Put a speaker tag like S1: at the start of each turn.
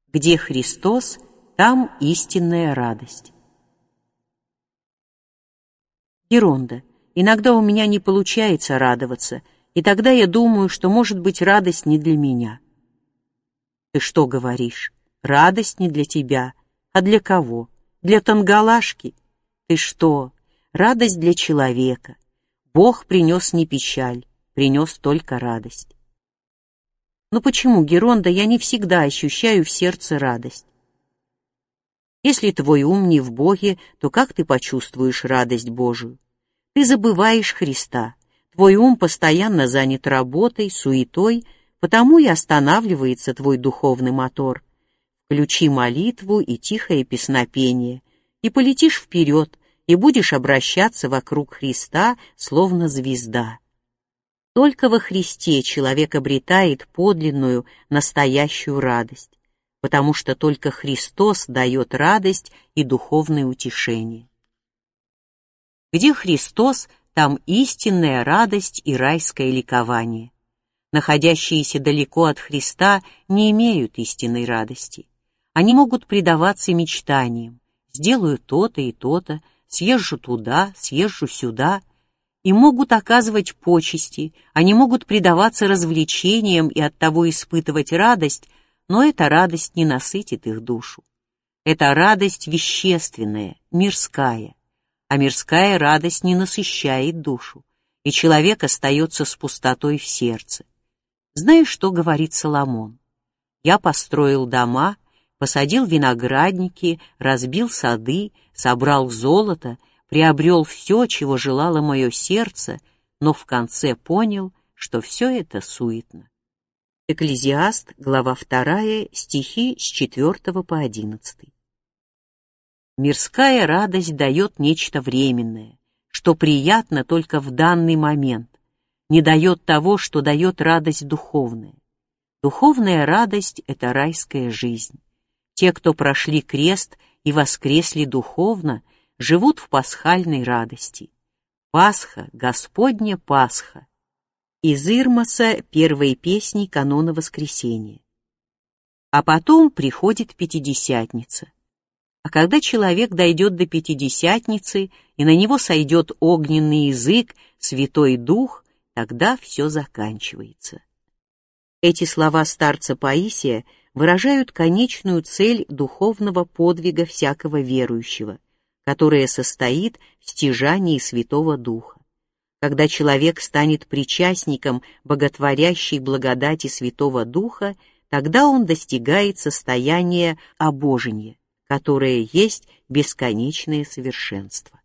S1: Где Христос, там истинная радость. Геронда. Иногда у меня не получается радоваться, и тогда я думаю, что, может быть, радость не для меня. Ты что говоришь? Радость не для тебя. А для кого? Для тангалашки? Ты что? Радость для человека. Бог принес не печаль, принес только радость. Но почему, Геронда, я не всегда ощущаю в сердце радость? Если твой ум не в Боге, то как ты почувствуешь радость Божию? Ты забываешь Христа. Твой ум постоянно занят работой, суетой, потому и останавливается твой духовный мотор. Включи молитву и тихое песнопение, и полетишь вперед, и будешь обращаться вокруг Христа, словно звезда. Только во Христе человек обретает подлинную, настоящую радость, потому что только Христос дает радость и духовное утешение. Где Христос, там истинная радость и райское ликование. Находящиеся далеко от Христа не имеют истинной радости. Они могут предаваться мечтаниям. Сделаю то-то и то-то, съезжу туда, съезжу сюда. И могут оказывать почести, они могут предаваться развлечениям и оттого испытывать радость, но эта радость не насытит их душу. Это радость вещественная, мирская, а мирская радость не насыщает душу, и человек остается с пустотой в сердце. Знаешь, что говорит Соломон? «Я построил дома, посадил виноградники, разбил сады, собрал золото, приобрел все, чего желало мое сердце, но в конце понял, что все это суетно». Экклезиаст, глава 2, стихи с 4 по 11. Мирская радость дает нечто временное, что приятно только в данный момент, не дает того, что дает радость духовная. Духовная радость — это райская жизнь. Те, кто прошли крест и воскресли духовно, живут в пасхальной радости. Пасха, Господня Пасха. Из Ирмоса первой песни канона Воскресения. А потом приходит Пятидесятница. А когда человек дойдет до Пятидесятницы, и на него сойдет огненный язык, Святой Дух, тогда все заканчивается. Эти слова старца Паисия выражают конечную цель духовного подвига всякого верующего, которая состоит в стяжании Святого Духа. Когда человек станет причастником боготворящей благодати Святого Духа, тогда он достигает состояния обожения, которое есть бесконечное совершенство.